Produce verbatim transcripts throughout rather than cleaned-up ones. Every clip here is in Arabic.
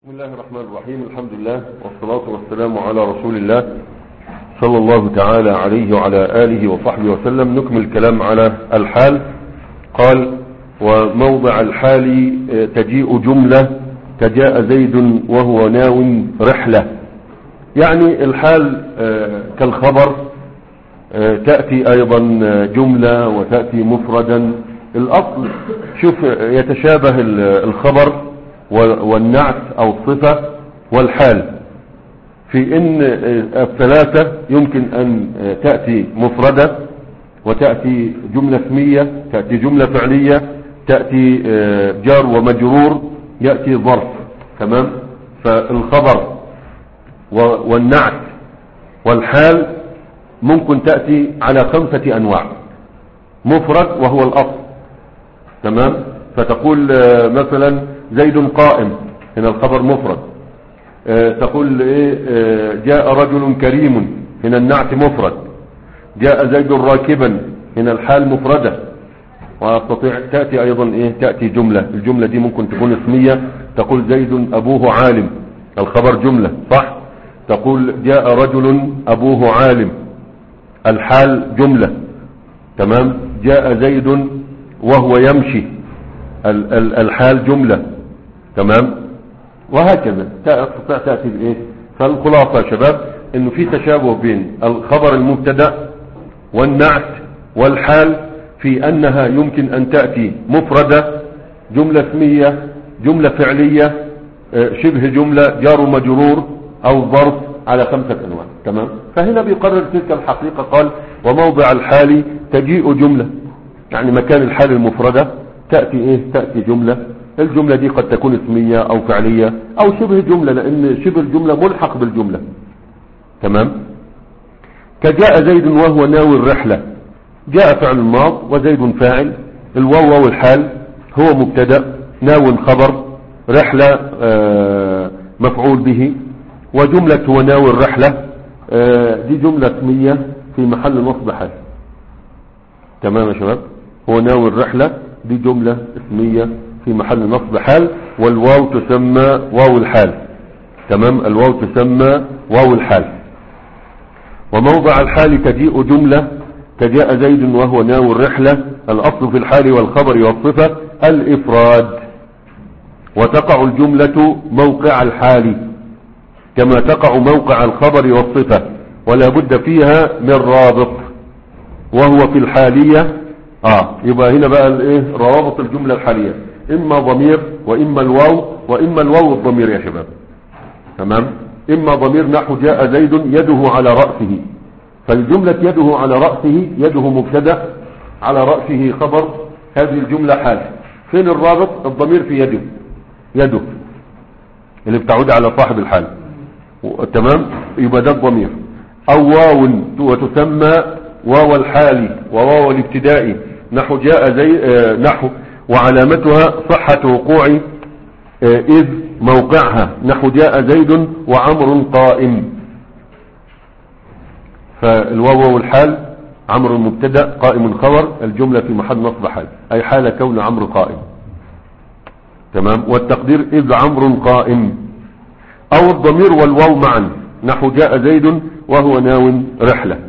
بسم الله الرحمن الرحيم. الحمد لله والصلاة والسلام على رسول الله صلى الله تعالى عليه وعلى آله وصحبه وسلم. نكمل الكلام على الحال. قال: وموضع الحال تجيء جملة كجاء زيد وهو ناو رحلة. يعني الحال كالخبر تأتي أيضا جملة وتأتي مفردا. الأصل شوف يتشابه الخبر والنعت أو الصفة والحال في إن الثلاثة يمكن أن تأتي مفردة وتأتي جملة اسمية، تأتي جملة فعلية، تأتي جار ومجرور، يأتي ظرف. تمام. فالخبر والنعت والحال ممكن تأتي على خمسة أنواع. مفرد وهو الأصل. تمام. فتقول مثلا زيد قائم، هنا الخبر مفرد. تقول ايه جاء رجل كريم، هنا النعت مفرد. جاء زيد راكبا، هنا الحال مفردة. وتستطيع تأتي ايضا ايه تأتي جملة. الجملة دي ممكن تكون اسمية، تقول زيد ابوه عالم، الخبر جملة صح. تقول جاء رجل ابوه عالم، الحال جملة. تمام. جاء زيد وهو يمشي، الحال جملة. تمام. وهكذا تأتي بايه. فالخلاصة يا شباب انه في تشابه بين الخبر المبتدا والنعت والحال في انها يمكن ان تأتي مفردة، جملة اسمية، جملة فعلية، شبه جملة، جار ومجرور، او ظرف، على خمسة انواع. تمام. فهنا بيقرر تلك الحقيقة. قال: وموضع الحال تجيء جملة، يعني مكان الحال المفردة تأتي ايه تأتي جملة. الجملة دي قد تكون اسمية او فعلية او شبه جملة، لان شبه الجملة ملحق بالجملة. تمام. كجاء زيد وهو ناوي الرحلة. جاء فعل الماض وزيد فاعل، الواو والحال هو مبتدا، ناو خبر، رحلة آه مفعول به، وجملة هو ناوي الرحلة آه دي جملة اسمية في محل نصب حال. تمام يا شباب. هو ناوي الرحلة دي جملة اسمية في محل نصب حال، والواو تسمى واو الحال. تمام. الواو تسمى واو الحال. وموضع الحال تجيء جملة كجاء زيد وهو ناوي الرحلة. الأصل في الحال والخبر والصفة الإفراد، وتقع الجملة موقع الحال كما تقع موقع الخبر والصفة، ولا بد فيها من رابط، وهو في الحالية اه يبقى هنا بقى الايه روابط الجملة الحالية، اما ضمير واما الواو واما الواو الضمير يا شباب. تمام. اما ضمير نحو جاء زيد يده على رأسه، فالجملة يده على رأسه، يده مبتدا، على رأسه خبر، هذه الجملة حال. فين الرابط؟ الضمير في يده، يده اللي بتعود على صاحب الحال. تمام. يبقى ده الضمير. او واو وتسمى واو الحال وواو الابتدائي نحو جاء زي آه نحو وعلامتها صحة وقوع آه إذ موقعها نحو جاء زيد وعمر قائم. فالواو والحال عمر مبتدا، قائم خبر، الجملة في محل نصب حال، أي حال كون عمرو قائم. تمام. والتقدير إذ عمرو قائم. أو الضمير والواو معا نحو جاء زيد وهو ناو رحلة،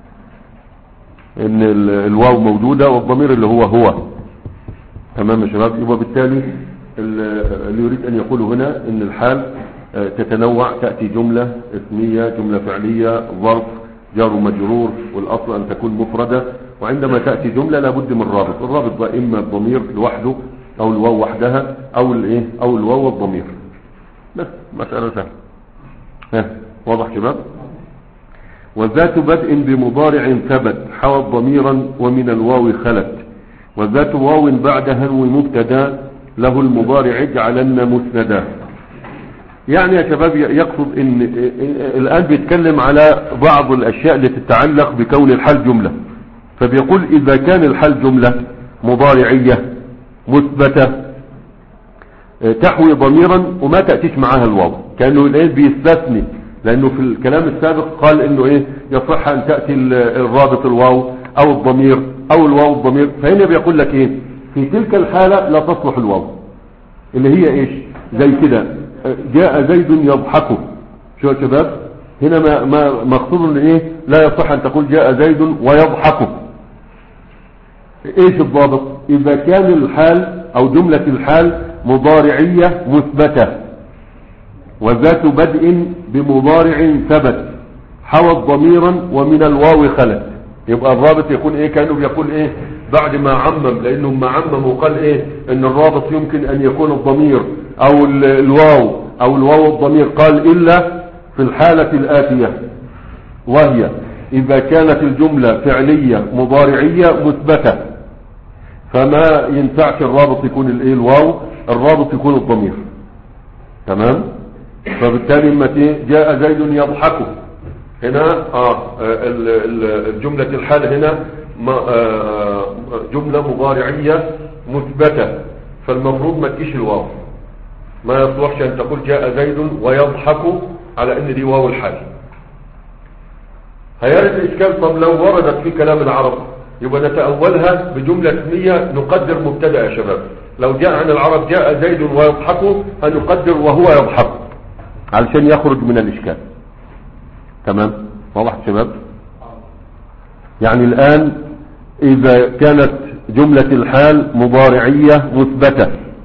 ان الواو موجودة والضمير اللي هو هو. تمام يا شباب. يبقى بالتالي اللي يريد ان يقول هنا ان الحال تتنوع، تأتي جملة اسمية، جملة فعلية، ظرف، جار ومجرور، والاصل ان تكون مفردة. وعندما تأتي جملة لابد من رابط. الرابط ده اما الضمير لوحده او الواو وحدها او الايه او الواو والضمير. بس مسألة سهلة. ها واضح شباب. وذات بدء بمضارع ثبت حوت ضميرا ومن الواو خلت. وذات واو بعد هنو مبتدا له المضارع اجعلن مسندا. يعني يا شباب يقصد ان الان بيتكلم على بعض الاشياء التي تتعلق بكون الحال جملة. فبيقول اذا كان الحال جملة مضارعية مثبتة تحوي ضميرا وما تأتيش معها الواو، كأنه الان بيستثني، لانه في الكلام السابق قال انه ايه يصح ان تأتي الرابط الواو او الضمير او الواو الضمير. فهنا بيقول لك ايه في تلك الحالة لا تصلح الواو، اللي هي ايش زي كده جاء زيد يضحك، شو يا شباب؟ هنا ما ما مقصود ان ايه؟ لا يصح ان تقول جاء زيد ويضحك. ايش الضابط؟ اذا كان الحال او جملة الحال مضارعية مثبتة وذات بدء بمضارع ثبت حوت ضميرا ومن الواو خلت، يبقى الرابط يكون ايه؟ كانه بيقول ايه بعد ما عمم، لانه ما عمم وقال ايه ان الرابط يمكن ان يكون الضمير او الواو او الواو الضمير، قال الا في الحالة الاتية، وهي اذا كانت الجملة فعلية مضارعية مثبتة فما ينفعش الرابط يكون الايه الواو، الرابط يكون الضمير. تمام؟ فبالتالي لما جاء زيد يضحك هنا اه الجملة الحال هنا آه جملة مضارعية مثبتة، فالمفروض ما تجيش الواو، ما يصلحش ان تقول جاء زيد ويضحك على ان دي واو الحال. هيارد الاشكال، طب لو وردت في كلام العرب يبقى نتأولها بجملة اسمية نقدر مبتدأ يا شباب. لو جاء عن العرب جاء زيد ويضحك هنقدر وهو يضحك علشان يخرج من الاشكال. تمام؟ واضح يا شباب؟ يعني الان اذا كانت جملة الحال مضارعية مثبتة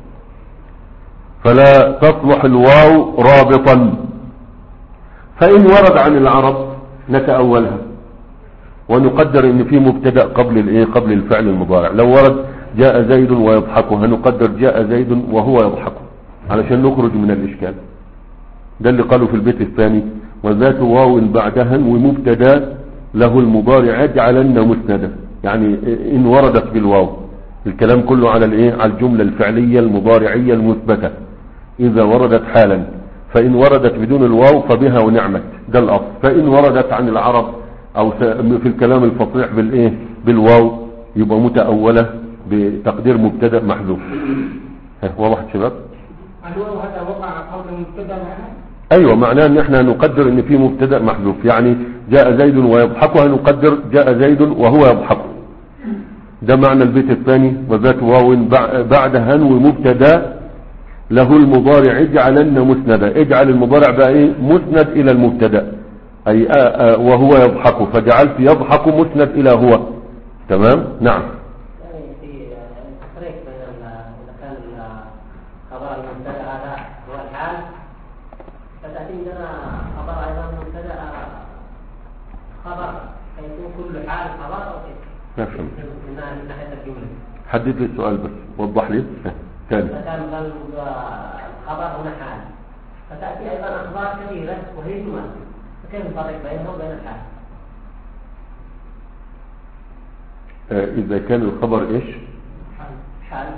فلا تصلح الواو رابطا، فان ورد عن العرب نتأولها ونقدر ان في مبتدأ قبل الايه قبل الفعل المضارع. لو ورد جاء زيد ويضحك هنقدر جاء زيد وهو يضحك علشان نخرج من الاشكال. ده اللي قالوا في البيت الثاني وذات واو بعدها ومبتدا له المضارع يجعلن مسندا، يعني ان وردت بالواو. الكلام كله على الايه على الجملة الفعلية المضارعية المثبتة اذا وردت حالا، فان وردت بدون الواو فبها ونعمت، ده الاصل. فان وردت عن العرب او في الكلام الفصيح بالايه بالواو يبقى متأولة بتقدير مبتدا محذوف. واضح يا شباب؟ الواو هذا وقع قول مبتدا معناه؟ ايوه، معناه ان احنا نقدر ان في مبتدا محذوف، يعني جاء زيد ويضحك هنقدر جاء زيد وهو يضحك. ده معنى البيت الثاني وذات واو بعدها ومبتدا له المضارع اجعلن مسندا. اجعل المضارع بقى ايه مسند الى المبتدا، اي آآ آآ وهو يضحك، فجعلت يضحك مسند الى هو. تمام؟ نعم. في تفريق بين اذا كان خبر المبتدا هذا هو الحال، فتاتي لنا خبر ايضا مبتدا خبر، فيكون كل حال خبر او كيف؟ ما فهمت. من ناحيه الجمله. حدد لي السؤال بس، وضح لي ثاني. اذا كان الخبر هنا حال فتاتي ايضا اخبار كثيره وهي جمل، فكيف نفرق بينها وبين الحال؟ آه اذا كان الخبر ايش؟ حال.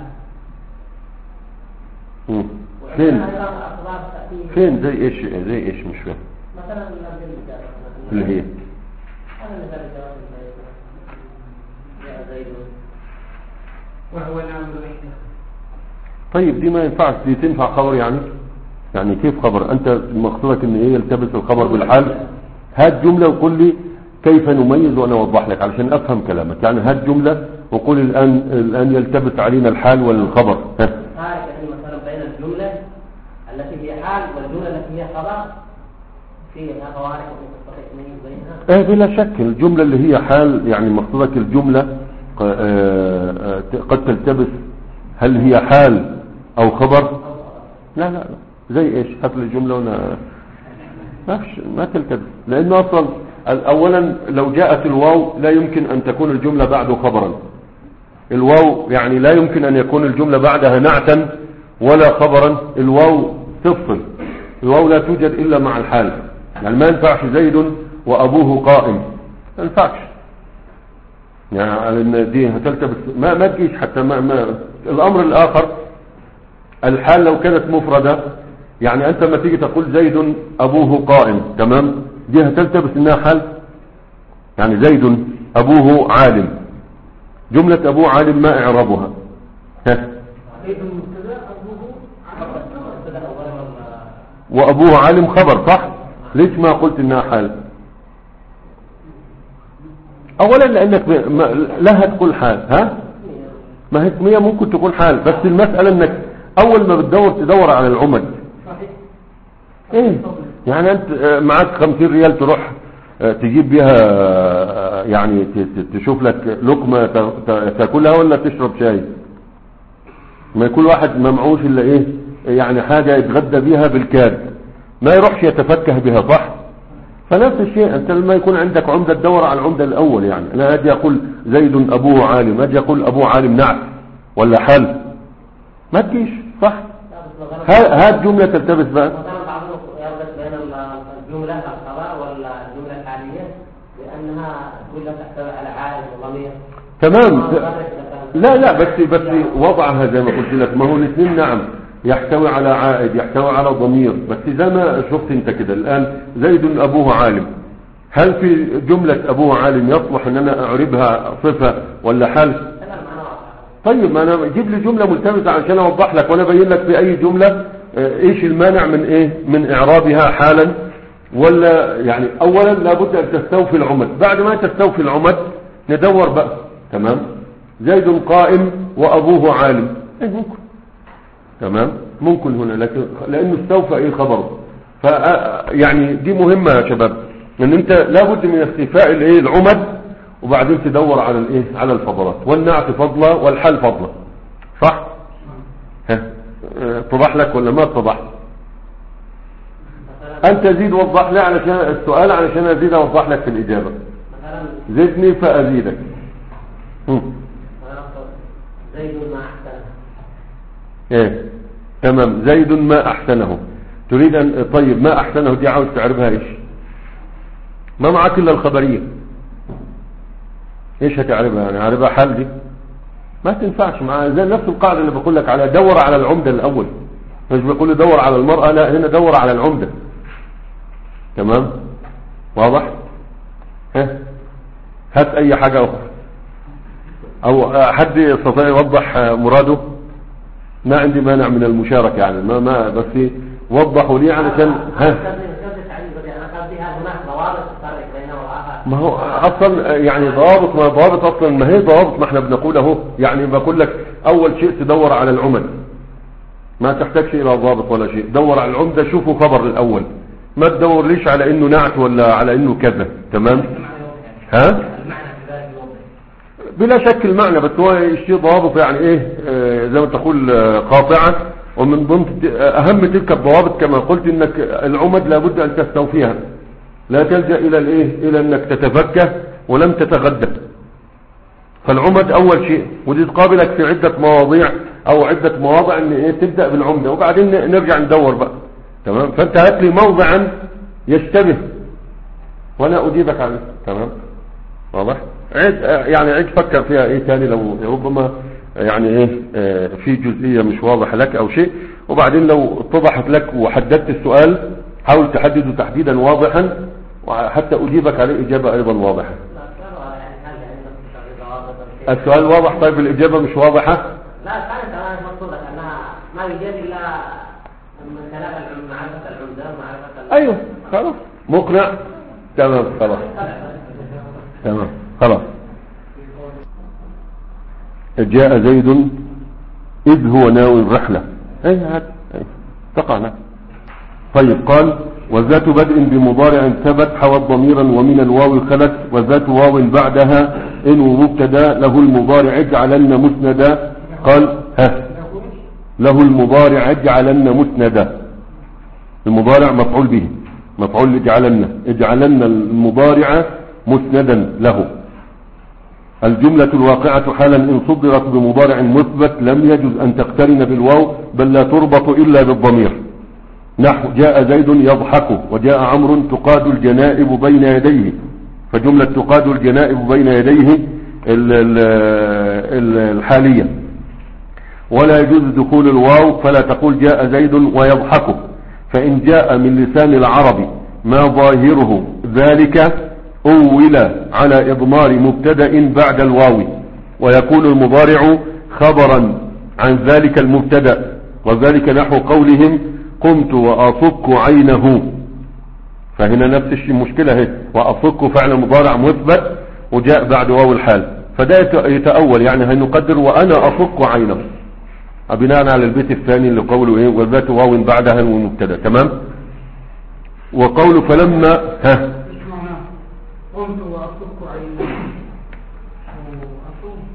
مم. فين فين زي ايش زي ايش مش فاهم. مثلا اللي هي وهو نعم. طيب دي ما ينفعش، دي تنفع خبر يعني يعني كيف خبر؟ انت مقصودك ان ايه يلتبس الخبر بالحال؟ هات جملة وقول لي كيف نميز وانا اوضح لك علشان افهم كلامك. يعني هات جملة وقول الان الان يلتبس علينا الحال والخبر. ها يعني مثلا بين الجملة التي هي حال والجملة التي هي خبر فيها فوارق تستطيع تميز بينها؟ ايه بلا شك. الجملة اللي هي حال يعني مقصودك الجملة قد تلتبس هل هي حال او خبر؟ لا لا لا زي ايش؟ هات لي الجملة وانا ما تلتبس، لانه اصلا اولا لو جاءت الواو لا يمكن ان تكون الجملة بعده خبرا. الواو يعني لا يمكن ان يكون الجملة بعدها نعتا ولا خبرا. الواو تفصل، الواو لا توجد الا مع الحال. يعني ما ينفعش زيد وابوه قائم، ما ينفعش، يعني دي هتلتبس ما ما تجيش حتى. ما, ما الامر الاخر الحال لو كانت مفردة، يعني انت ما تيجي تقول زيد ابوه قائم، تمام، دي هتلتبس انها حال. يعني زيد ابوه عالم، جملة ابوه عالم ما اعرابها؟ وابوه عالم خبر صح؟ ليش ما قلت انها حال؟ اولا لانك لا هتقول حال، ها ما هي ممكن تكون حال، بس المسألة انك اول ما بتدور تدور على العمد. ايه يعني انت معاك خمسين ريال تروح تجيب بيها يعني تشوف لك لقمة تاكلها ولا تشرب شاي؟ ما كل واحد ما معوش الا ايه يعني حاجة يتغدى بيها بالكاد، ما يروحش يتفكه بها، صح؟ فنفس الشيء انت لما يكون عندك عمدة تدور على العمدة الاول. يعني انا اجي اقول زيد ابوه عالم، اجي اقول ابوه عالم نعت ولا حل، ما تجيش، صح؟ هات جملة تلتبس بقى. مثلا بعضهم يربط بين الجملة الخبر والجملة الحالية لأنها جملة تحتوي على عائد وضمير. تمام. لا لا بس بس وضعها زي ما قلت لك، ما هو الاثنين نعم يحتوي على عائد يحتوي على ضمير، بس زي ما شفت انت كده الآن زيد أبوه عالم، هل في جملة أبوه عالم يصلح ان انا اعربها صفة ولا حال؟ طيب ما انا جيب لي جملة ملتمسة عشان اوضح لك، وانا ابين لك في اي جملة ايش المانع من ايه من اعرابها حالا ولا يعني. اولا لابد ان تستوفي العمد، بعد ما تستوفي العمد ندور بقى. تمام. زيد قائم وابوه عالم، ايه ممكن، تمام ممكن هنا، لكن لانه استوفى ايه خبره. ف يعني دي مهمة يا شباب، ان انت لابد من استيفاء الايه العمد، وبعدين تدور على الايه على الفضلات، والنعت فضلة والحل فضلة، صح؟ ها اتضح لك ولا ما اتضح؟ انت زيد وضح لي علشان السؤال، علشان ازيد اوضح لك في الاجابة. زدني فازيدك. زيد ما احسنه. ايه تمام، زيد ما احسنه. تريد ان طيب ما احسنه دي عاوز تعرفها ايش؟ ما معك الا الخبرية، ايش هتعرفها يعني؟ عرفها حال دي ما تنفعش مع زي نفس القاعدة اللي بقول لك على دور على العمدة الاول، مش بقول دور على المرأة، لا هنا دور على العمدة. تمام واضح؟ ها هات اي حاجة اخرى او حد يستطيع يوضح مراده. ما عندي مانع من المشاركة يعني، ما ما بس وضحوا لي علشان ها. ما هو اصلا يعني ضوابط، ما ضوابط اصلا، ما هي ضوابط، ما احنا بنقول اهو يعني بقول لك اول شيء تدور على العمد، ما تحتاجش الى ضابط ولا شيء، دور على العمدة شوفوا خبر الاول، ما تدور ليش على انه نعت ولا على انه كذا. تمام. ها بلا شك المعنى، بس هو شيء ضوابط يعني ايه آه زي ما تقول آه قاطعة، ومن ضمن اهم تلك الضوابط كما قلت انك العمد لابد ان تستوفيها، لا تلجأ الى الايه الى انك تتفكه ولم تتغدى. فالعمد اول شيء، ودي تقابلك في عدة مواضيع او عدة مواضع ان ايه تبدأ بالعمدة وبعدين نرجع ندور بقى. تمام. فانت هات لي موضعا يشتبه وانا اجيبك عنه. تمام واضح؟ عيد يعني عيد فكر فيها ايه تاني، لو ربما يعني ايه اه في جزئية مش واضحة لك او شيء، وبعدين لو اتضحت لك وحددت السؤال حاول تحدده تحديدا واضحا وحتى اجيبك عليه اجابة ايضا واضحة. السؤال واضح طيب الاجابة مش واضحة؟ لا كانت انا مقصود لك انها ما يوجد الا من كلام معرفة العمدة معرفة. ايوه خلاص مقنع. تمام خلاص تمام خلاص. جاء زيد إذ هو ناوي الرحلة. أي هات تقعنا. طيب قال وذات بدء بمضارع ثبت حوت ضميرا ومن الواو خلت، وذات واو بعدها إن مبتدا له المضارع اجعلن مسندا. قال ها له المضارع اجعلن مسندا، المضارع مفعول به، مفعول اجعلن، اجعلن المضارع مسندا له. الجملة الواقعة حالا إن صدرت بمضارع مثبت لم يجوز أن تقترن بالواو بل لا تربط إلا بالضمير، نحو جاء زيد يضحك وجاء عمرو تقاد الجنائب بين يديه، فجملة تقاد الجنائب بين يديه الحالية. ولا يجوز دخول الواو فلا تقول جاء زيد ويضحك، فإن جاء من لسان العرب ما ظاهره ذلك أول على إضمار مبتدأ بعد الواو، ويكون المضارع خبرا عن ذلك المبتدأ، وذلك نحو قولهم قمت وأصك عينه. فهنا نفس الشيء مشكلة هي، وأصك فعل مضارع مثبت وجاء بعد واو الحال، فده يتأول يعني هنقدر وأنا أصك عينه بناء على البيت الثاني اللي قوله ايه وذات واو بعدها المبتدا. تمام وقول فلما ها ايش معناه؟ قمت واصك عيني واصوم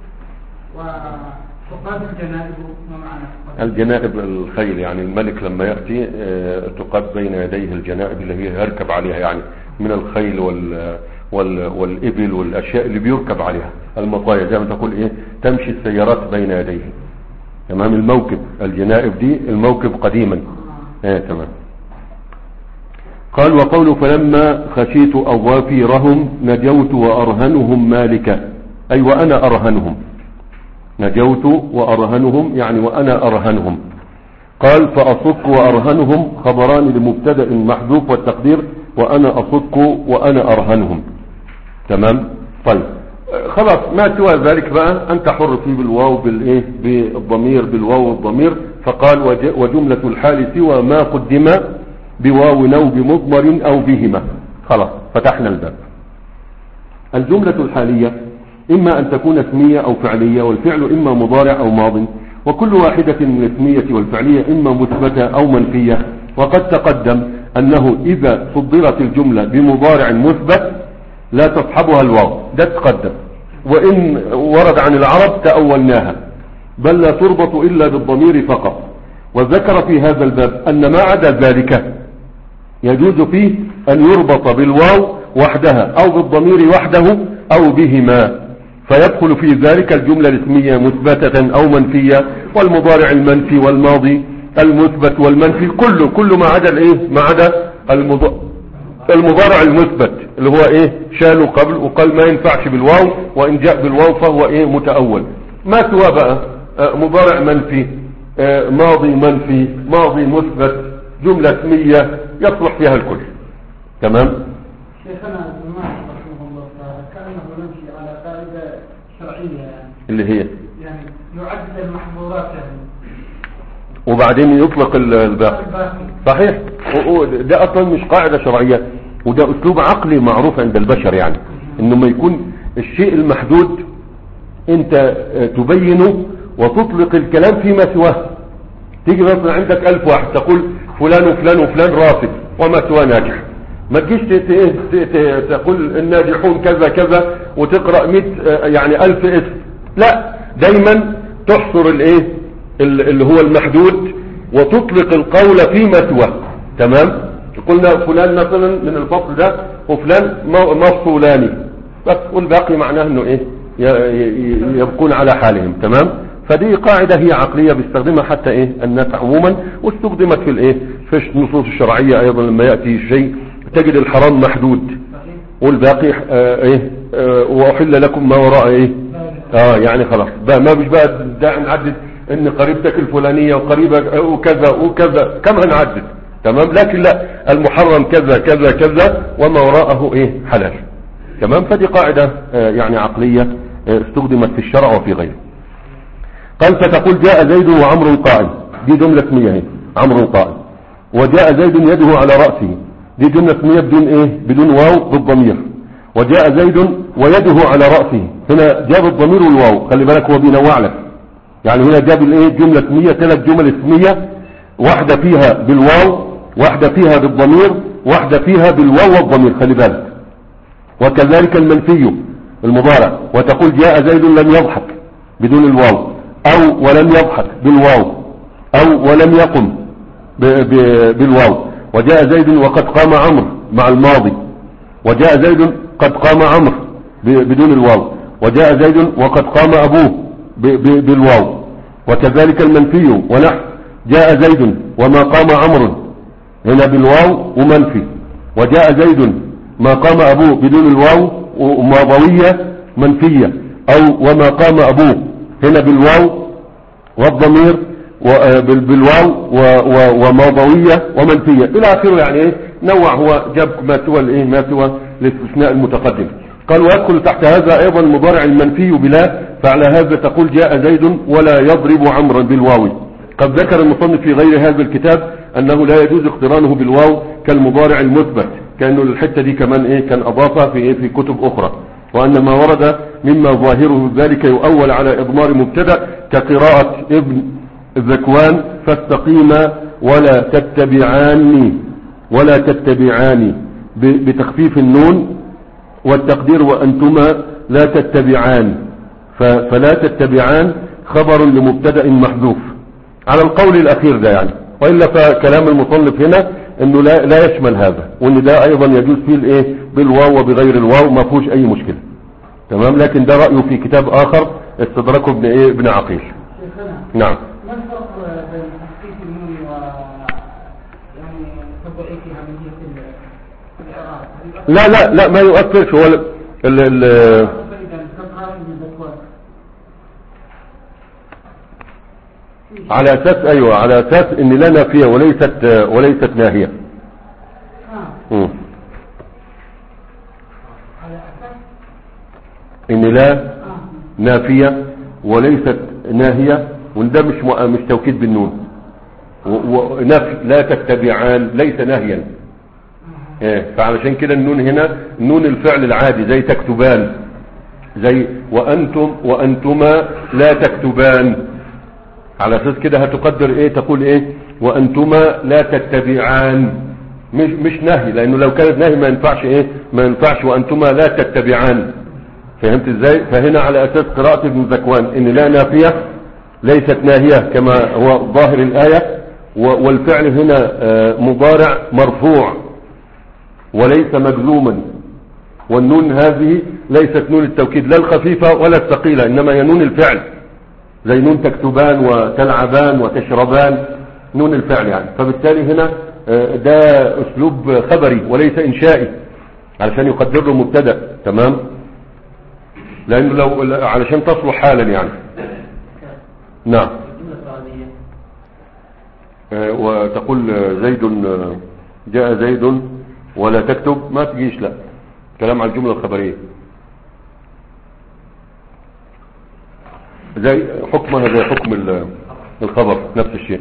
وتقاد الجنائب، ما معنى الجنائب؟ الخيل يعني الملك لما يأتي تقاد بين يديه الجنائب اللي هي يركب عليها، يعني من الخيل وال وال والإبل والأشياء اللي بيركب عليها، المطايا زي ما تقول إيه، تمشي السيارات بين يديه. تمام. الموكب، الجنائب دي الموكب قديما. آه تمام. قال وقول فلما خشيت أظافيرهم نجوت وأرهنهم مالكا، أي وأنا أرهنهم، نجوت وأرهنهم يعني وأنا أرهنهم. قال فأصك وأرهنهم خبران لمبتدأ محذوف والتقدير وأنا أصك وأنا أرهنهم. تمام. طيب خلاص، ما سوى ذلك بقى أنت حر فيه بالواو بالإيه بالضمير، بالواو والضمير. فقال وجملة الحال سوى ما قدم بواو أو بمضمر أو بهما. خلاص فتحنا الباب. الجملة الحالية إما أن تكون اسمية أو فعلية، والفعل إما مضارع أو ماض، وكل واحدة من الاسمية والفعلية إما مثبتة أو منفية. وقد تقدم أنه إذا صدرت الجملة بمضارع مثبت لا تصحبها الواو، ده تقدم، وإن ورد عن العرب تأولناها، بل لا تربط إلا بالضمير فقط. وذكر في هذا الباب أن ما عدا ذلك يجوز فيه أن يربط بالواو وحدها أو بالضمير وحده أو بهما، فيدخل في ذلك الجملة الاسمية مثبتة أو منفية، والمضارع المنفي والماضي المثبت والمنفي، كله كله ما عدا الايه، ما عدا المضارع المثبت اللي هو ايه شالوا قبل وقال ما ينفعش بالواو، وان جاء بالواو فهو ايه متأول. ما سوى بقى آه مضارع منفي، آه ماضي منفي، ماضي مثبت، جملة اسمية يصلح فيها الكل. تمام. شيخنا رحمه الله تعالى كأنه نمشي على قاعدة شرعية يعني. اللي هي يعني يعدل المحظورات يعني وبعدين يطلق الباقي. صحيح. ده اصلا مش قاعدة شرعية، وده اسلوب عقلي معروف عند البشر، يعني انه ما يكون الشيء المحدود انت تبينه وتطلق الكلام فيما سواه. تيجي مثلا عندك الف واحد تقول فلان وفلان وفلان رافض وما سواه ناجح، ما تجيش تقول الناجحون كذا كذا وتقرأ مئة يعني الف اسم، لا، دايما تحصر الايه اللي هو المحدود وتطلق القول فيما سواه. تمام. قلنا فلان مثلا من الفصل ده وفلان مفصولاني بس، والباقي معناه انه ايه يبقون على حالهم. تمام. فدي قاعدة هي عقلية بيستخدمها حتى ايه الناس عموما، واستخدمت في الايه في النصوص الشرعية ايضا. لما يأتي شيء تجد الحرام محدود والباقي اه ايه اه واحل لكم ما وراء ايه اه يعني خلاص بقى ما بيش بقى داعي نعدد ان قريبتك الفلانية وقريبك وكذا وكذا كم هنعدد. تمام. لكن لا، المحرم كذا كذا كذا وما وراءه ايه حلال. تمام. فدي قاعدة اه يعني عقلية اه استخدمت في الشرع وفي غيره. قال فتقول جاء زيد وعمر قائم، دي جملة اسمية اهي، عمرو قائم. وجاء زيد يده على رأسه، دي جملة اسمية بدون ايه بدون واو بالضمير. وجاء زيد ويده على رأسه، هنا جاب الضمير والواو، خلي بالك هو بينوع لك، يعني هنا جاب الايه جملة اسمية، ثلاث جمل اسمية، واحدة فيها بالواو، واحدة فيها بالضمير، واحدة فيها بالواو والضمير، خلي بالك. وكذلك المنفي المضارع، وتقول جاء زيد لم يضحك بدون الواو، او ولم يضحك بالواو، او ولم يقم بالواو. وجاء زيد وقد قام عمرو مع الماضي، وجاء زيد قد قام عمرو بدون الواو، وجاء زيد وقد قام ابوه بالواو. وكذلك المنفي ونحو جاء زيد وما قام عمرو هنا بالواو ومنفي، وجاء زيد ما قام ابوه بدون الواو وماضوية منفية، او وما قام ابوه هنا بالواو والضمير بالواو وماضوية ومنفية الى اخره. يعني ايه نوع، هو جاب ما سوى الايه ما سوى الاستثناء المتقدم. قال ويدخل تحت هذا ايضا المضارع المنفي بلا، فعلى هذا تقول جاء زيد ولا يضرب عمرا بالواو. قد ذكر المصنف في غير هذا الكتاب انه لا يجوز اقترانه بالواو كالمضارع المثبت، كأنه الحتة دي كمان ايه كان اضافها في ايه في كتب اخرى، وان ما ورد مما ظاهره ذلك يؤول على اضمار مبتدا كقراءة ابن ذكوان فاستقيما ولا تتبعاني، ولا تتبعان بتخفيف النون، والتقدير وأنتما لا تتبعان، فلا تتبعان خبر لمبتدأ محذوف على القول الأخير ده يعني. وإلا فكلام المصنف هنا انه لا, لا يشمل هذا، وان ده ايضا يجوز فيه الايه بالواو وبغير الواو، ما فيهوش اي مشكلة. تمام. لكن ده رأيه في كتاب اخر استدركه ابن ايه ابن عقيل. نعم. ما الفرق بين تخفيف النون و يعني تضعيفها من جهة الإعراب؟ لا لا لا ما يؤثرش. هو ال ال على اساس ايوه على اساس ان لا نافية وليست وليست ناهية. آه. ان لا نافية وليست ناهية، وده مش مش توكيد بالنون. ونفي لا تتبعان ليس ناهيا. ايه فعلشان كده النون هنا نون الفعل العادي زي تكتبان، زي وانتم وانتما لا تكتبان. على اساس كده هتقدر ايه تقول ايه وانتما لا تتبعان، مش مش نهي، لانه لو كانت نهي ما ينفعش ايه ما ينفعش وانتما لا تتبعان. فهمت ازاي؟ فهنا على اساس قراءة ابن ذكوان ان لا نافية ليست ناهية كما هو ظاهر الآية، والفعل هنا مضارع مرفوع وليس مجزوما، والنون هذه ليست نون التوكيد لا الخفيفة ولا الثقيلة، انما هي نون الفعل زي نون تكتبان وتلعبان وتشربان، نون الفعل يعني. فبالتالي هنا ده اسلوب خبري وليس انشائي علشان يقدر له مبتدأ. تمام. لانه لو علشان تصلح حالا يعني. نعم. وتقول زيد جاء زيد ولا تكتب ما تجيش، لا كلام على الجملة الخبرية زي حكمها زي حكم الخبر نفس الشيء.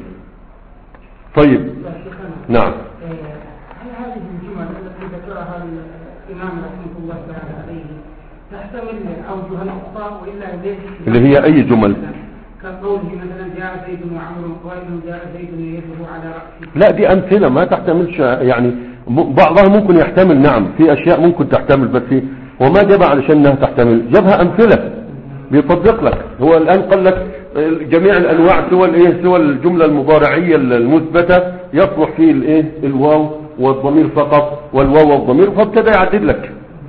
طيب. نعم. هل هذه الجمل التي ذكرها الإمام رحمه الله تعالى عليه تحتمل أوجها أخرى وإلا ليش؟ اللي هي أي جمل؟ كقوله مثلا جاء زيد وعمر قائم جاء زيد يده على رأسه. لا دي أمثلة ما تحتملش يعني، بعضها ممكن يحتمل. نعم في أشياء ممكن تحتمل، بس هو ما جابها علشان انها تحتمل، جابها أمثلة بيطبق لك. هو الآن قال لك جميع الأنواع سوى الايه سوى الجملة المضارعية المثبتة يصلح فيه الايه الواو والضمير فقط، والواو والضمير، فابتدى يعدد لك.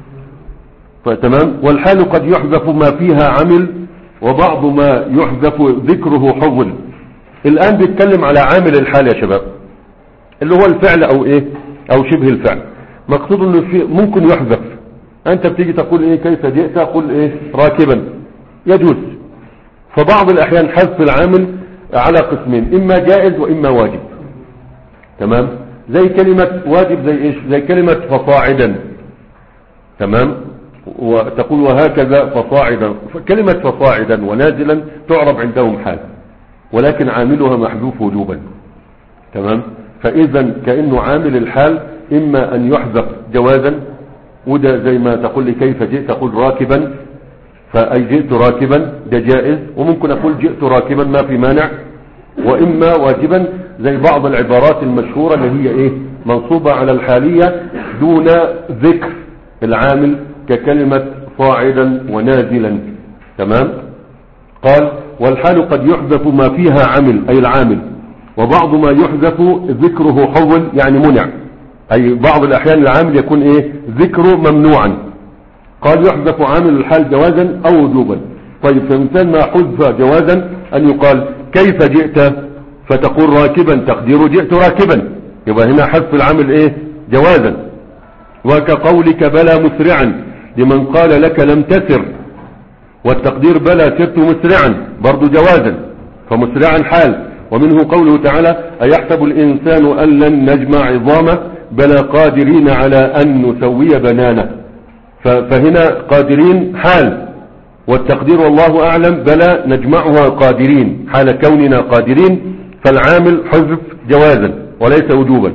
فتمام. والحال قد يحذف ما فيها عمل وبعض ما يحذف ذكره حول. الآن بيتكلم على عامل الحال يا شباب اللي هو الفعل او ايه او شبه الفعل. مقصود انه في ممكن يحذف. انت بتيجي تقول ايه كيف جئت، تقول ايه راكبا، يجوز. فبعض الاحيان حذف العامل على قسمين، اما جائز واما واجب. تمام. زي كلمة واجب زي ايش؟ زي كلمة فصاعدا. تمام. وتقول وهكذا فصاعدا. كلمة فصاعدا ونازلا تعرب عندهم حال، ولكن عاملها محذوف وجوبا. تمام. فاذا كأنه عامل الحال اما ان يحذف جوازا، وده زي ما تقول لي كيف جئت تقول راكبا، فأي جئت راكبا ده جائز، وممكن أقول جئت راكبا ما في مانع. وإما واجبا زي بعض العبارات المشهورة اللي هي إيه منصوبة على الحالية دون ذكر العامل، ككلمة صاعدا ونازلا. تمام. قال والحال قد يحذف ما فيها عمل أي العامل، وبعض ما يحذف ذكره حول يعني منع، أي بعض الأحيان العامل يكون إيه ذكره ممنوعا. قال يحذف عامل الحال جوازا أو وجوبا. طيب فمثال ما حذف جوازا أن يقال كيف جئت، فتقول راكبا، تقدير جئت راكبا، يبقى هنا حذف العامل إيه جوازا. وكقولك بلى مسرعا لمن قال لك لم تسر، والتقدير بلى سرت مسرعا برضو جوازا، فمسرعا حال. ومنه قوله تعالى أيحسب الإنسان أن لن نجمع عظامه بلى قادرين على أن نسوي بنانه. فهنا قادرين حال، والتقدير والله أعلم بلى نجمعها قادرين حال كوننا قادرين، فالعامل حذف جوازا وليس وجوبا.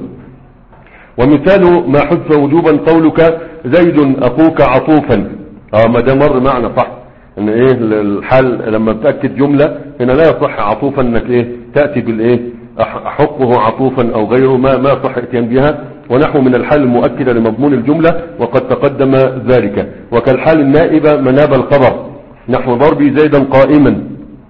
ومثال ما حذف وجوبا قولك زيد أخوك عطوفا. اه ما ده مر معنا صح ان ايه الحال لما بتأكد جملة هنا لا يصح عطوفا انك ايه تأتي بالايه احقه عطوفا او غيره، ما ما صح اتيان بها ونحو من الحال المؤكدة لمضمون الجملة وقد تقدم ذلك. وكالحال النائبة مناب الخبر نحو ضربي زيدا قائما،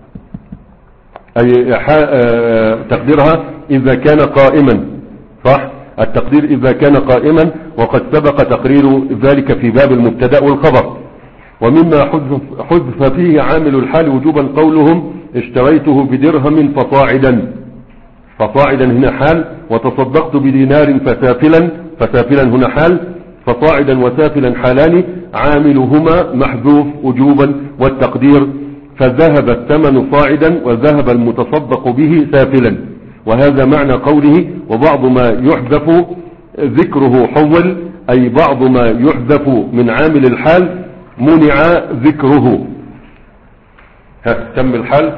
أي تقديرها إذا كان قائما، صح؟ التقدير إذا كان قائما، وقد سبق تقرير ذلك في باب المبتدأ والخبر. ومما حذف, حذف فيه عامل الحال وجوبا قولهم اشتريته بدرهم فصاعدا. فصاعدا هنا حال، وتصدقت بدينار فسافلا، فسافلا هنا حال، فصاعدا وسافلا حالان، عاملهما محذوف وجوبا، والتقدير فذهب الثمن صاعدا وذهب المتصدق به سافلا. وهذا معنى قوله وبعض ما يحذف ذكره حول، أي بعض ما يحذف من عامل الحال منع ذكره. ها تم الحال.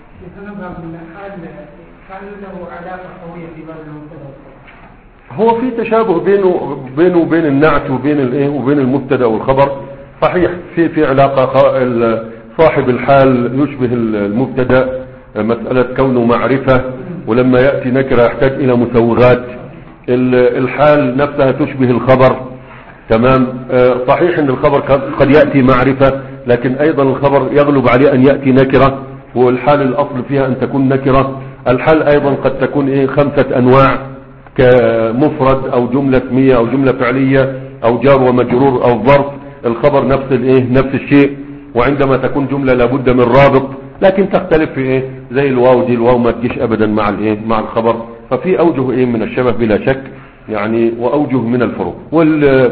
هو في تشابه بينه بينه وبين النعت وبين الايه وبين المبتدا والخبر، صحيح في في علاقه. صاحب الحال يشبه المبتدا، مساله كونه معرفه، ولما ياتي نكره يحتاج الى مسوغات. الحال نفسها تشبه الخبر، تمام. صحيح ان الخبر قد ياتي معرفه، لكن ايضا الخبر يغلب عليه ان ياتي نكره، والحال الاصل فيها ان تكون نكره. الحال ايضا قد تكون ايه خمسه انواع، كمفرد او جمله اسميه او جمله فعليه او جار ومجرور او ظرف. الخبر نفس الايه نفس الشيء. وعندما تكون جمله لابد من رابط، لكن تختلف في ايه، زي الواو دي، الواو ما تجيش ابدا مع الايه مع الخبر. ففي اوجه ايه من الشبه بلا شك يعني، واوجه من الفروق. وال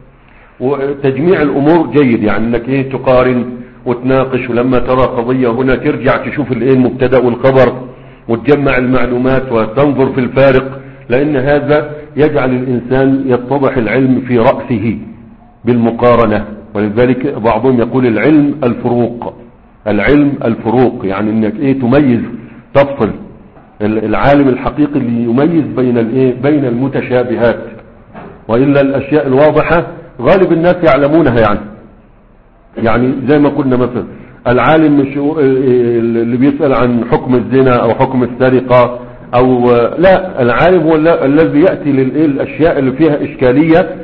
وتجميع الامور جيد، يعني انك ايه تقارن وتناقش، ولما ترى قضيه هنا ترجع تشوف الايه المبتدا والخبر وتجمع المعلومات وتنظر في الفارق، لان هذا يجعل الانسان يتضح العلم في رأسه بالمقارنة. ولذلك بعضهم يقول العلم الفروق، العلم الفروق، يعني انك ايه تميز تفصل. العالم الحقيقي اللي يميز بين الايه بين المتشابهات، وإلا الاشياء الواضحة غالب الناس يعلمونها. يعني يعني زي ما قلنا مثلا العالم مش اللي بيسأل عن حكم الزنا او حكم السرقة او لا، العالم هو الذي يأتي للاشياء اللي فيها اشكالية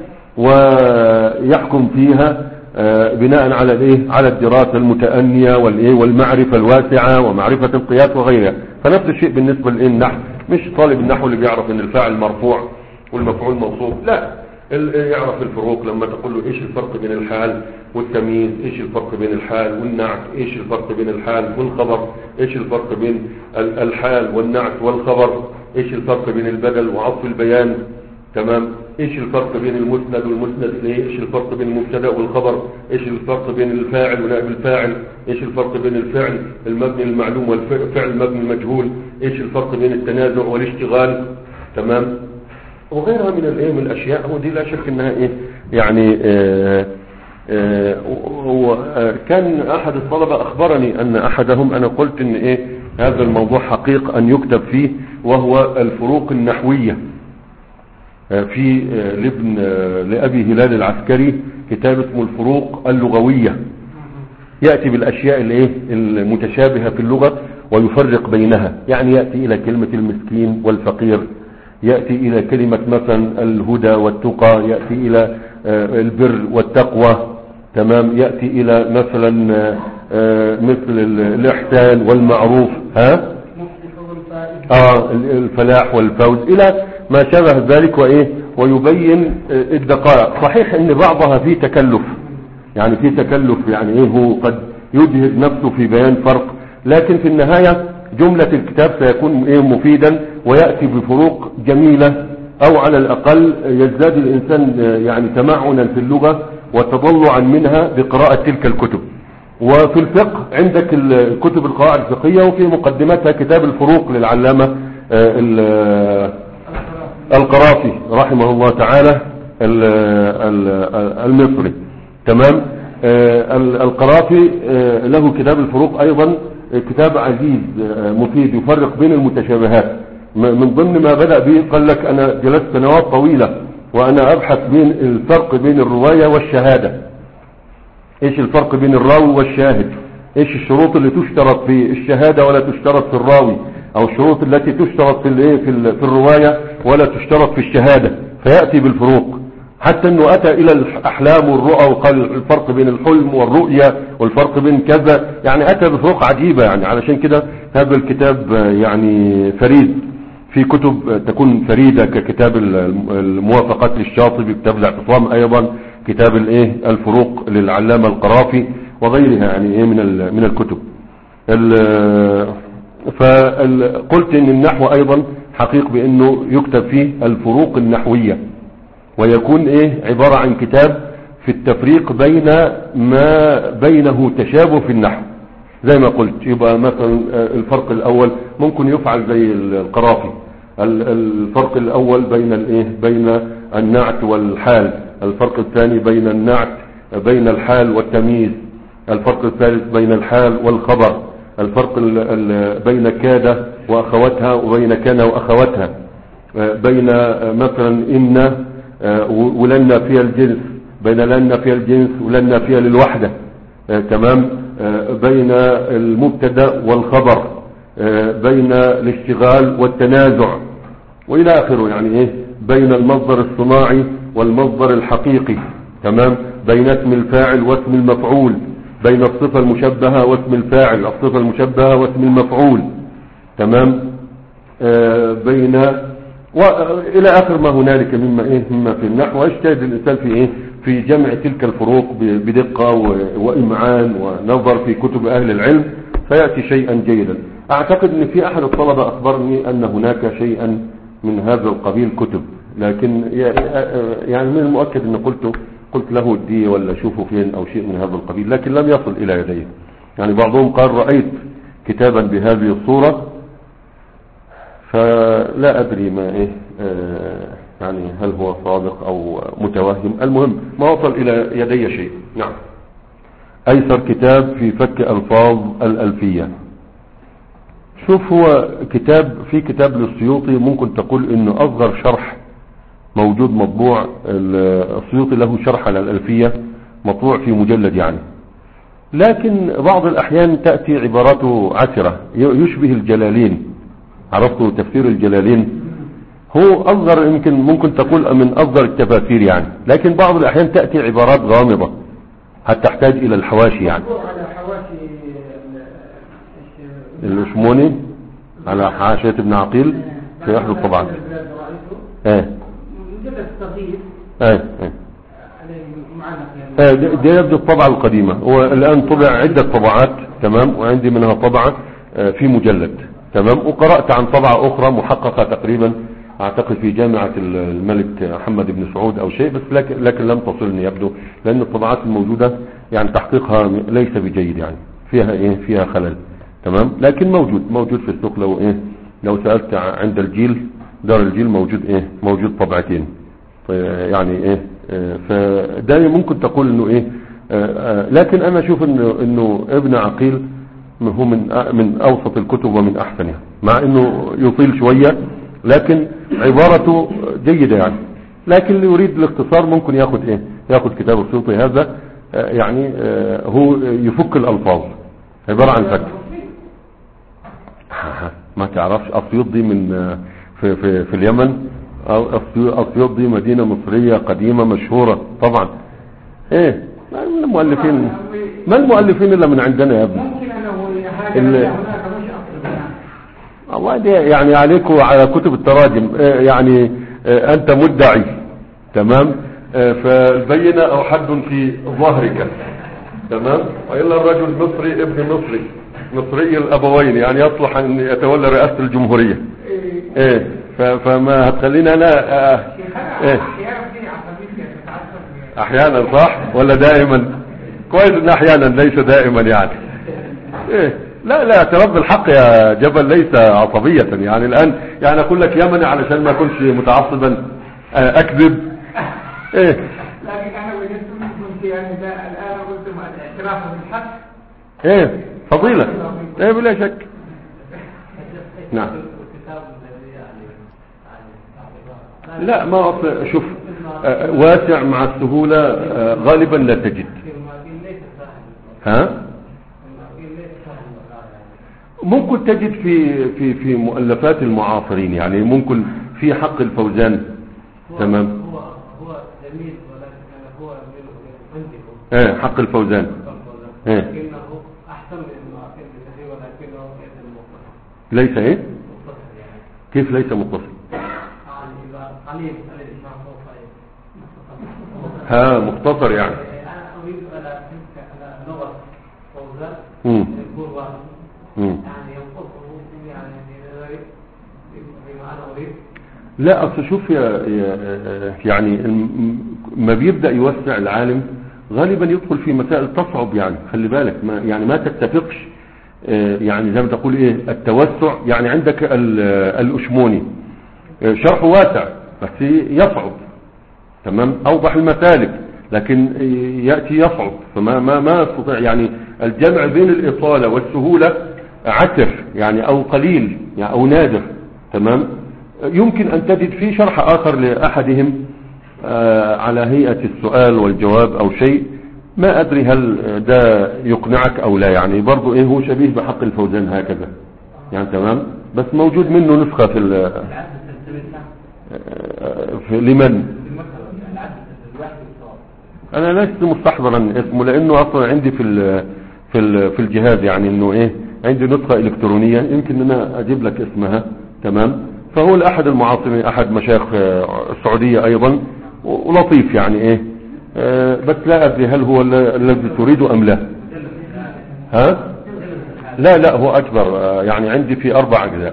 ويحكم فيها بناء على الايه على الدراسة المتأنية والايه والمعرفة الواسعة ومعرفة القياس وغيرها. فنفس الشيء بالنسبة للايه النحو، مش طالب النحو اللي بيعرف ان الفاعل مرفوع والمفعول منصوب، لا، يعرف الفروق. لما تقول له ايش الفرق بين الحال والتمييز، ايش الفرق بين الحال والنعت، ايش الفرق بين الحال والخبر، ايش الفرق بين الحال والنعت والخبر، ايش الفرق بين البدل وعطف البيان، تمام. ايش الفرق بين المسند والمسند اليه، ايش الفرق بين المبتدا والخبر، ايش الفرق بين الفاعل ونائب الفاعل، ايش الفرق بين الفعل المبني المعلوم والفعل المبني المجهول، ايش الفرق بين التنازع والاشتغال، تمام، وغيرها من الايه من الاشياء. ودي لا شك انها ايه يعني آآ آآ كان احد الطلبة اخبرني ان احدهم، انا قلت ان ايه هذا الموضوع حقيق ان يكتب فيه، وهو الفروق النحوية. في لابن لأبي هلال العسكري كتاب اسمه الفروق اللغوية، يأتي بالأشياء الايه المتشابهة في اللغة ويفرق بينها. يعني يأتي إلى كلمة المسكين والفقير، يأتي إلى كلمة مثلا الهدى والتقى، يأتي إلى البر والتقوى، تمام، يأتي إلى مثلا مثل الإحسان والمعروف، ها آه الفلاح والفوز، إلى ما شابه ذلك، وإيه ويبين الدقائق. صحيح ان بعضها فيه تكلف، يعني فيه تكلف، يعني ايه هو قد يجهد نفسه في بيان فرق، لكن في النهاية جملة الكتاب سيكون ايه مفيدا، ويأتي بفروق جميلة، او على الاقل يزداد الانسان يعني تمعنا في اللغة وتضلعا منها بقراءة تلك الكتب. وفي الفقه عندك الكتب القواعد الفقهية، وفي مقدمتها كتاب الفروق للعلامة القرافي رحمه الله تعالى المصري، تمام. القرافي له كتاب الفروق ايضا، كتاب عزيز مفيد يفرق بين المتشابهات. من ضمن ما بدأ به قال لك انا جلست سنوات طويلة وانا ابحث بين الفرق بين الرواية والشهادة، ايش الفرق بين الراوي والشاهد، ايش الشروط اللي تشترط في الشهادة ولا تشترط في الراوي، او الشروط التي تشترط في الايه في, في الرواية ولا تشترط في الشهادة، فيأتي بالفروق، حتى انه اتى الى الاحلام والرؤى وقال الفرق بين الحلم والرؤيا والفرق بين كذا، يعني اتى بفروق عجيبة يعني. علشان كده هذا الكتاب يعني فريد في كتب تكون فريدة، ككتاب الموافقات للشاطبي، كتاب الاعتصام ايضا، كتاب الايه الفروق للعلامة القرافي وغيرها يعني ايه من من الكتب. فقلت ان النحو ايضا حقيق بانه يكتب فيه الفروق النحوية، ويكون ايه عبارة عن كتاب في التفريق بين ما بينه تشابه في النحو زي ما قلت. يبقى مثلا الفرق الاول ممكن يفعل زي القرافي، الفرق الاول بين الايه بين النعت والحال، الفرق الثاني بين النعت بين الحال والتمييز، الفرق الثالث بين الحال والخبر، الفرق بين كاد واخواتها وبين كان واخواتها، بين مثلا ان ولن فيها الجنس، بين لن فيها الجنس ولن فيها للوحدة، تمام، بين المبتدا والخبر، بين الاشتغال والتنازع والى اخره يعني ايه، بين المصدر الصناعي والمصدر الحقيقي، تمام، بين اسم الفاعل واسم المفعول، بين الصفة المشبهة واسم الفاعل، الصفة المشبهة واسم المفعول، تمام، آه بين والى اخر ما هنالك مما ايه مما في النحو. ويجتهد الانسان في ايه في جمع تلك الفروق بدقة وامعان ونظر في كتب اهل العلم، فيأتي شيئا جيدا. اعتقد ان في احد الطلبة اخبرني ان هناك شيئا من هذا القبيل كتب، لكن يعني من المؤكد ان قلت قلت له دي ولا شوفوا فين او شيء من هذا القبيل، لكن لم يصل الى يديه. يعني بعضهم قال رأيت كتابا بهذه الصورة، فلا ادري ما ايه آه يعني هل هو صادق او متوهم، المهم ما وصل الى يدي شيء. نعم. ايسر كتاب في فك الفاظ الالفية. شوف، هو كتاب في كتاب للسيوطي ممكن تقول انه اصغر شرح موجود مطبوع. السيوطي له شرح على الالفية مطبوع في مجلد يعني، لكن بعض الاحيان تأتي عباراته عسرة يشبه الجلالين. عرفتوا تفسير الجلالين؟ هو اصغر، يمكن ممكن تقول من اصغر التفاسير يعني، لكن بعض الاحيان تأتي عبارات غامضة حتى تحتاج الى الحواشي يعني. الاشموني على حاشية ابن عقيل في احد الطبعات. ايه ايه ايه دي يبدو الطبعة القديمة، والان طبع عدة طبعات، تمام، وعندي منها طبعة في مجلد، تمام، وقرأت عن طبعة اخرى محققة تقريبا اعتقد في جامعة الملك محمد بن سعود او شيء، بس لكن, لكن لم تصلني يبدو، لان الطبعات الموجودة يعني تحقيقها ليس بجيد يعني، فيها ايه فيها خلل، تمام، لكن موجود موجود في السوق. لو ايه لو سألت عند الجيل دار الجيل موجود ايه موجود طبعتين يعني ايه. فده ممكن تقول انه ايه آآ آآ لكن انا اشوف انه انه ابن عقيل هو من من اوسط الكتب ومن احسنها، مع انه يطيل شوية لكن عبارته جيدة يعني. لكن اللي يريد الاختصار ممكن ياخد ايه ياخد كتاب السيوطي هذا، يعني هو يفك الالفاظ، عبارة عن فك. ما تعرفش اسيوط دي من في في في اليمن؟ اسيوط دي مدينة مصرية قديمة مشهورة طبعا. ايه ما المؤلفين ما المؤلفين الا من عندنا يا ابني. ممكن انا وهذا هناك مش اصل الله دي يعني عليكم على كتب التراجم إيه يعني إيه انت مدعي، تمام، إيه فالبينة او حد في ظهرك، تمام، والا الرجل مصري ابن مصري مصري الابوين يعني يصلح ان يتولى رئاسة الجمهورية. ايه فما هتخلينا انا اه ايه احيانا صح ولا دائما؟ كويس ان احيانا ليس دائما يعني. ايه لا لا اعتراف بالحق يا جبل ليس عصبية يعني. الان يعني اقول لك يمني علشان ما اكونش متعصبا اكذب. ايه لكن انا وجدت منكم يعني ده الان قلت الاعتراف بالحق ايه فضيلة، ايه بلا شك. نعم. لا ما شوف واسع مع السهولة غالبا لا تجد. ها ممكن تجد في في في مؤلفات المعاصرين يعني، ممكن في حق الفوزان تمام. هو هو جميل ولكن هو عنده ايه حق الفوزان ايه ايه لكنه احسن من المعاقل بكثير ولكنه يد المختصر ليس ايه مختصر يعني كيف ليس متصل يعني إذا قليل قليل ما هو صحيح ها مختصر يعني انا اريد على على لغه فوزان امم يكون واحد امم يعني ينقصه يعني بما انا اريد. لا اصل شوف يا يا- يعني الم- ما بيبدأ يوسع العالم غالبا يدخل في مسائل تصعب يعني خلي بالك ما يعني ما تتفقش آه، يعني زي ما تقول ايه التوسع يعني عندك ال- الاشموني آه، شرحه واسع بس يصعب تمام اوضح المسالك لكن آه، يأتي يصعب فما ما ما استطيع يعني الجمع بين الاطالة والسهولة عسر يعني او قليل يعني او نادر تمام يمكن ان تجد في شرح اخر لاحدهم آه، على هيئة السؤال والجواب او شيء ما ادري هل ده يقنعك او لا يعني برضو ايه هو شبيه بحق الفوزان هكذا يعني تمام بس موجود منه نسخة في, ال- العدد تلتمسها آه، في لمن في المكتبة العدد الواحد بالصواب. انا لست مستحضرا اسمه لانه اصلا عندي في ال في ال في الجهاز يعني انه ايه عندي نسخة الكترونية يمكن ان انا اجيب لك اسمها تمام فهو الاحد المعاصرين احد مشايخ آه، السعودية ايضا ولطيف يعني ايه آه، بس لا ادري هل هو ال- الذي تريده ام لا ها لا لا هو اكبر آه، يعني عندي في اربع اجزاء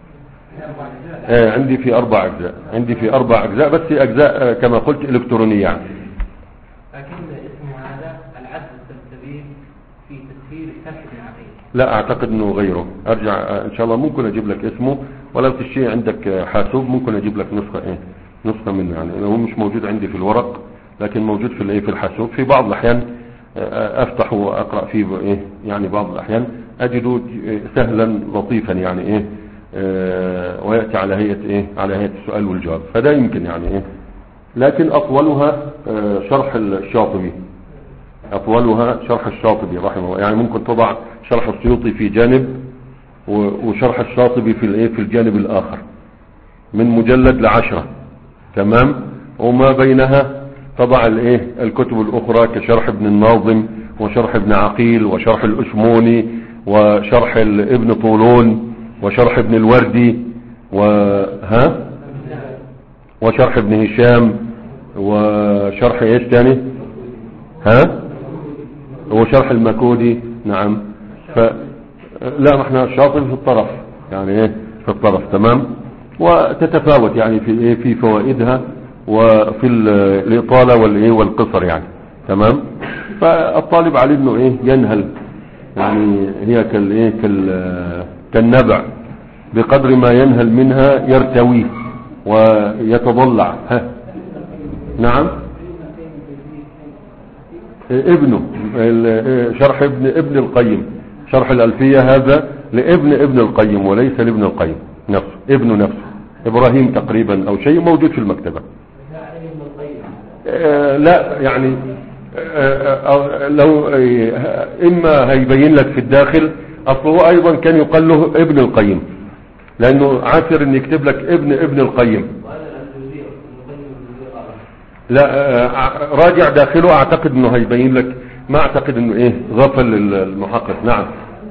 آه، عندي في اربع اجزاء عندي في اربع اجزاء بس اجزاء آه، كما قلت الكترونية يعني لكن اسمه هذا العدد التلتميس في تسهيل كشف العقيدة. لا اعتقد انه غيره ارجع آه، ان شاء الله ممكن اجيب لك اسمه ولو تشتري عندك آه، حاسوب ممكن اجيب لك نسخة ايه نسخة منه يعني هو مش موجود عندي في الورق لكن موجود في الايه في الحاسوب في بعض الاحيان آه، افتح واقرأ فيه ايه يعني بعض الاحيان اجده سهلا لطيفا يعني ايه آه، ويأتي على هيئة ايه على هيئة السؤال والجواب فده يمكن يعني ايه لكن اطولها آه، شرح الشاطبي اطولها شرح الشاطبي رحمه الله يعني ممكن تضع شرح السيوطي في جانب و- وشرح الشاطبي في الايه في الجانب الاخر من مجلد لعشرة تمام وما بينها تضع الايه الكتب الاخرى كشرح ابن الناظم وشرح ابن عقيل وشرح الاشموني وشرح ال- ابن طولون وشرح ابن الوردي وها وشرح ابن هشام وشرح ايش تاني ها وشرح المكودي نعم ف لا ما احنا شاطر في الطرف يعني ايه في الطرف تمام وتتفاوت يعني في ايه في فوائدها وفي ال- الاطاله والايه والقصر يعني تمام فالطالب عليه انه ايه ينهل يعني هي كالايه كال كالنبع بقدر ما ينهل منها يرتوي ويتضلع ها نعم ابنه ال- شرح ابن ابن القيم شرح الألفية هذا لابن ابن القيم وليس لابن القيم نفسه ابنه نفسه إبراهيم تقريبا أو شيء موجود في المكتبة آه، لا يعني آه، آه، لو آه، إما هيبين لك في الداخل أصله هو أيضا كان يقال له ابن القيم لأنه عاثر أن يكتب لك ابن ابن القيم لا آه، راجع داخله اعتقد انه هيبين لك ما اعتقد انه ايه غفل المحقق نعم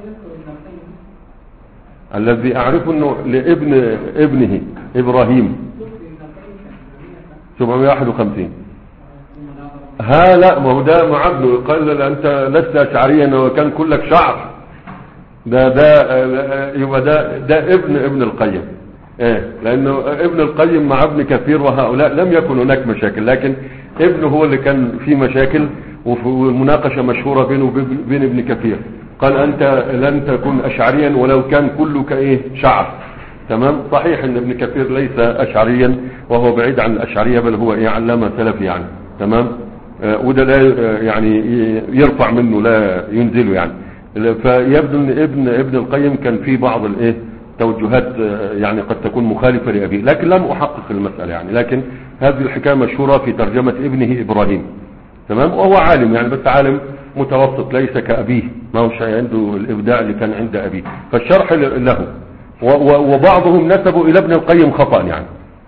الذي اعرفه انه لابن ابنه ابراهيم سبعمائة وواحد وخمسين ها لا ما هو ده مع ابنه قال انت لست اشعريا وكان كلك شعر ده ده آه، يبقى ده ده ابن ابن القيم ايه لانه ابن القيم مع ابن كثير وهؤلاء لم يكن هناك مشاكل لكن ابنه هو اللي كان في مشاكل والمناقشة مشهورة بينه وبين ابن كثير قال انت لن تكون اشعريا ولو كان كلك ايه شعر تمام صحيح ان ابن كثير ليس اشعريا وهو بعيد عن الاشعرية بل هو ايه علامة سلفي يعني تمام آه وده لا آه يعني يرفع منه لا ينزله يعني فيبدو ان ابن ابن القيم كان في بعض الايه توجهات يعني قد تكون مخالفة لأبيه لكن لم أحقق المسألة يعني لكن هذه الحكاية مشهورة في ترجمة ابنه إبراهيم تمام وهو عالم يعني بس عالم متوسط ليس كأبيه ما هوش عنده الإبداع اللي كان عند أبيه فالشرح له وبعضهم نسبوا إلى ابن القيم خطأ يعني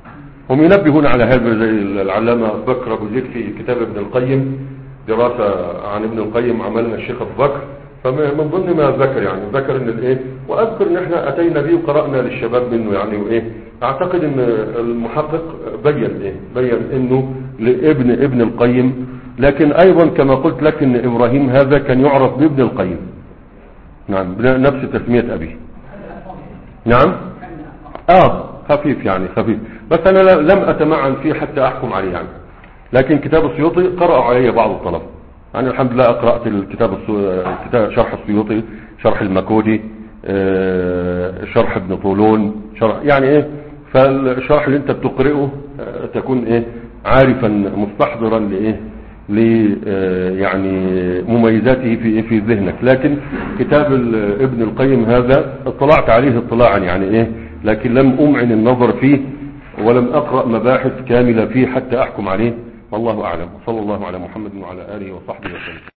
هم ينبهون على هذا زي العلامة بكر أبو زيد في كتاب ابن القيم، دراسة عن ابن القيم عملنا الشيخ أبو بكر، فمن ضمن ما ذكر يعني ذكر ان الايه، واذكر ان احنا اتينا به وقرأنا للشباب منه يعني وايه، اعتقد ان المحقق بين ايه، بين انه لابن ابن القيم، لكن ايضا كما قلت لك ان ابراهيم هذا كان يعرف بابن القيم، نعم نفس تسمية ابيه. نعم اه خفيف يعني خفيف، بس انا لم اتمعن فيه حتى احكم عليه يعني، لكن كتاب السيوطي قرأوا علي بعض الطلبة، أنا الحمد لله قرأت الكتاب الكتاب شرح السيوطي، شرح المكودي، شرح ابن طولون، شرح يعني ايه، فالشرح اللي انت بتقرئه تكون ايه عارفا مستحضرا لايه ل يعني مميزاته في في ذهنك، لكن كتاب ابن القيم هذا اطلعت عليه اطلاعا يعني ايه، لكن لم امعن النظر فيه ولم اقرأ مباحث كاملة فيه حتى احكم عليه، والله اعلم. صلى الله على محمد وعلى اله وصحبه وسلم.